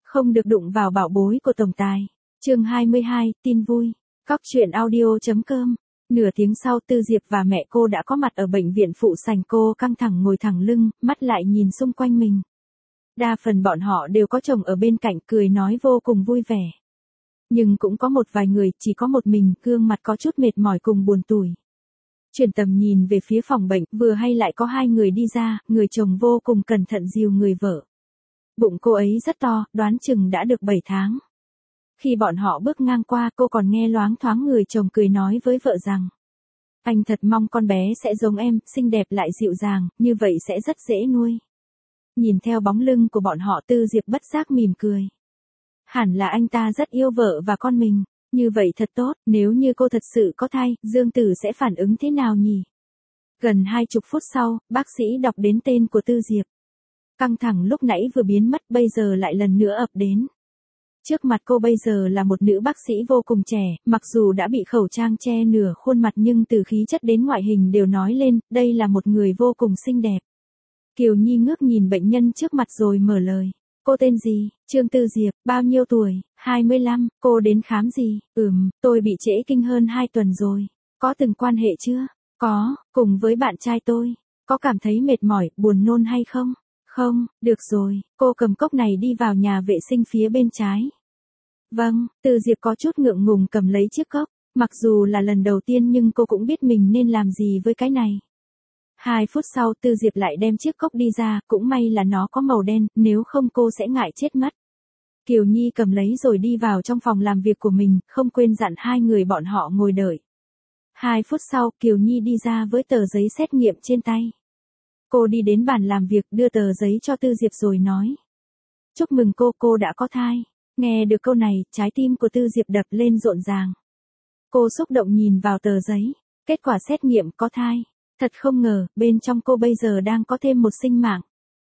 Không được đụng vào bảo bối của tổng tài. Chương 22, tin vui. Cóc truyện audio.com. Nửa tiếng sau Tư Diệp và mẹ cô đã có mặt ở bệnh viện phụ sảnh. Cô căng thẳng ngồi thẳng lưng, mắt lại nhìn xung quanh mình. Đa phần bọn họ đều có chồng ở bên cạnh, cười nói vô cùng vui vẻ. Nhưng cũng có một vài người, chỉ có một mình, gương mặt có chút mệt mỏi cùng buồn tủi. Chuyển tầm nhìn về phía phòng bệnh, vừa hay lại có hai người đi ra, người chồng vô cùng cẩn thận dìu người vợ. Bụng cô ấy rất to, đoán chừng đã được 7 tháng. Khi bọn họ bước ngang qua, cô còn nghe loáng thoáng người chồng cười nói với vợ rằng: anh thật mong con bé sẽ giống em, xinh đẹp lại dịu dàng, như vậy sẽ rất dễ nuôi. Nhìn theo bóng lưng của bọn họ, Tư Diệp bất giác mỉm cười. Hẳn là anh ta rất yêu vợ và con mình, như vậy thật tốt. Nếu như cô thật sự có thai, Dương Tử sẽ phản ứng thế nào nhỉ? Gần 20 phút sau, bác sĩ đọc đến tên của Tư Diệp. Căng thẳng lúc nãy vừa biến mất, bây giờ lại lần nữa ập đến. Trước mặt cô bây giờ là một nữ bác sĩ vô cùng trẻ, mặc dù đã bị khẩu trang che nửa khuôn mặt nhưng từ khí chất đến ngoại hình đều nói lên, đây là một người vô cùng xinh đẹp. Kiều Nhi ngước nhìn bệnh nhân trước mặt rồi mở lời. Cô tên gì? Trương Tư Diệp. Bao nhiêu tuổi? 25. Cô đến khám gì? Tôi bị trễ kinh hơn 2 tuần rồi. Có từng quan hệ chưa? Có, cùng với bạn trai tôi. Có cảm thấy mệt mỏi, buồn nôn hay không? Không, được rồi. Cô cầm cốc này đi vào nhà vệ sinh phía bên trái. Vâng. Tư Diệp có chút ngượng ngùng cầm lấy chiếc cốc. Mặc dù là lần đầu tiên nhưng cô cũng biết mình nên làm gì với cái này. 2 phút sau Tư Diệp lại đem chiếc cốc đi ra, cũng may là nó có màu đen, nếu không cô sẽ ngại chết mất. Kiều Nhi cầm lấy rồi đi vào trong phòng làm việc của mình, không quên dặn hai người bọn họ ngồi đợi. 2 phút sau, Kiều Nhi đi ra với tờ giấy xét nghiệm trên tay. Cô đi đến bàn làm việc, đưa tờ giấy cho Tư Diệp rồi nói: chúc mừng cô đã có thai. Nghe được câu này, trái tim của Tư Diệp đập lên rộn ràng. Cô xúc động nhìn vào tờ giấy, kết quả xét nghiệm có thai. Thật không ngờ, bên trong cô bây giờ đang có thêm một sinh mạng.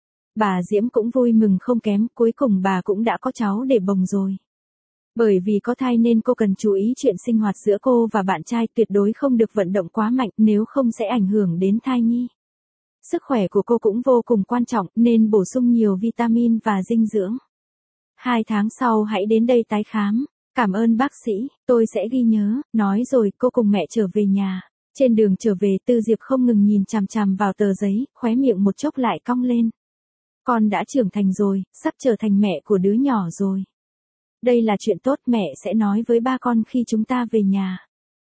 Bà Diễm cũng vui mừng không kém, cuối cùng bà cũng đã có cháu để bồng rồi. Bởi vì có thai nên cô cần chú ý chuyện sinh hoạt giữa cô và bạn trai, tuyệt đối không được vận động quá mạnh, nếu không sẽ ảnh hưởng đến thai nhi. Sức khỏe của cô cũng vô cùng quan trọng, nên bổ sung nhiều vitamin và dinh dưỡng. 2 tháng sau hãy đến đây tái khám. Cảm ơn bác sĩ, tôi sẽ ghi nhớ. Nói rồi cô cùng mẹ trở về nhà. Trên đường trở về, Tư Diệp không ngừng nhìn chằm chằm vào tờ giấy, khóe miệng một chốc lại cong lên. Con đã trưởng thành rồi, sắp trở thành mẹ của đứa nhỏ rồi. Đây là chuyện tốt, mẹ sẽ nói với ba con khi chúng ta về nhà.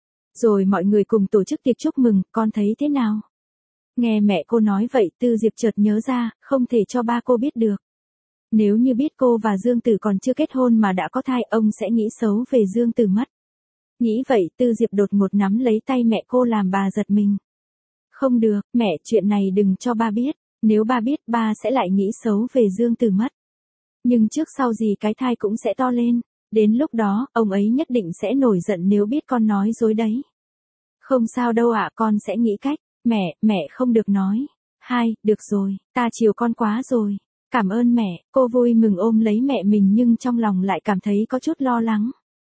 Rồi mọi người cùng tổ chức tiệc chúc mừng, con thấy thế nào? Nghe mẹ cô nói vậy, Tư Diệp chợt nhớ ra, không thể cho ba cô biết được. Nếu như biết cô và Dương Tử còn chưa kết hôn mà đã có thai, ông sẽ nghĩ xấu về Dương Tử mất. Nghĩ vậy, Tư Diệp đột ngột nắm lấy tay mẹ cô làm bà giật mình. Không được, mẹ, chuyện này đừng cho ba biết. Nếu ba biết, ba sẽ lại nghĩ xấu về Dương Tử mất. Nhưng trước sau gì cái thai cũng sẽ to lên. Đến lúc đó, ông ấy nhất định sẽ nổi giận nếu biết con nói dối đấy. Không sao đâu ạ, con sẽ nghĩ cách. Mẹ không được nói. Được rồi, ta chiều con quá rồi. Cảm ơn mẹ. Cô vui mừng ôm lấy mẹ mình nhưng trong lòng lại cảm thấy có chút lo lắng.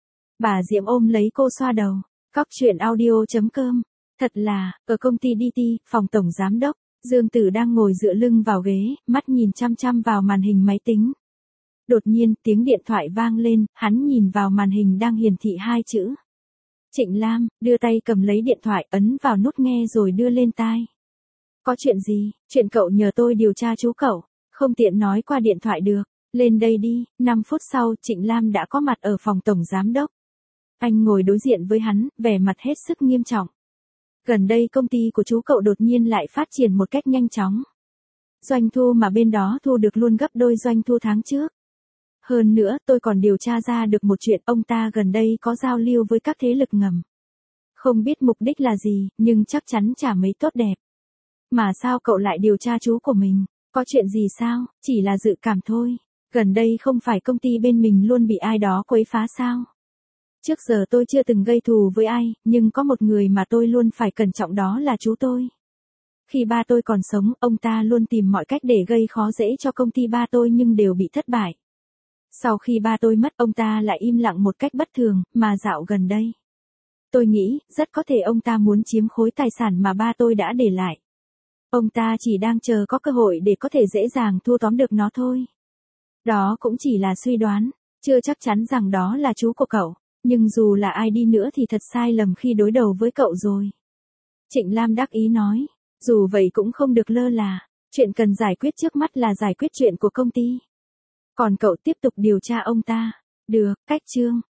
Bà Diễm ôm lấy cô xoa đầu. Cóc truyện audio.com. Thật là, ở công ty DT, phòng tổng giám đốc, Dương Tử đang ngồi dựa lưng vào ghế, mắt nhìn chăm chăm vào màn hình máy tính. Đột nhiên, tiếng điện thoại vang lên, hắn nhìn vào màn hình đang hiển thị 2 chữ. Trịnh Lam, đưa tay cầm lấy điện thoại, ấn vào nút nghe rồi đưa lên tai. Có chuyện gì? Chuyện cậu nhờ tôi điều tra chú cậu. Không tiện nói qua điện thoại được. Lên đây đi. 5 phút sau, Trịnh Lam đã có mặt ở phòng tổng giám đốc. Anh ngồi đối diện với hắn, vẻ mặt hết sức nghiêm trọng. Gần đây công ty của chú cậu đột nhiên lại phát triển một cách nhanh chóng. Doanh thu mà bên đó thu được luôn gấp đôi doanh thu tháng trước. Hơn nữa, tôi còn điều tra ra được một chuyện, ông ta gần đây có giao lưu với các thế lực ngầm. Không biết mục đích là gì, nhưng chắc chắn chả mấy tốt đẹp. Mà sao cậu lại điều tra chú của mình? Có chuyện gì sao? Chỉ là dự cảm thôi. Gần đây không phải công ty bên mình luôn bị ai đó quấy phá sao? Trước giờ tôi chưa từng gây thù với ai, nhưng có một người mà tôi luôn phải cẩn trọng, đó là chú tôi. Khi ba tôi còn sống, ông ta luôn tìm mọi cách để gây khó dễ cho công ty ba tôi nhưng đều bị thất bại. Sau khi ba tôi mất, ông ta lại im lặng một cách bất thường, mà dạo gần đây. Tôi nghĩ, rất có thể ông ta muốn chiếm khối tài sản mà ba tôi đã để lại. Ông ta chỉ đang chờ có cơ hội để có thể dễ dàng thu tóm được nó thôi. Đó cũng chỉ là suy đoán, chưa chắc chắn rằng đó là chú của cậu, nhưng dù là ai đi nữa thì thật sai lầm khi đối đầu với cậu rồi. Trịnh Lam đắc ý nói, dù vậy cũng không được lơ là, chuyện cần giải quyết trước mắt là giải quyết chuyện của công ty. Còn cậu tiếp tục điều tra ông ta. Được, cách chương.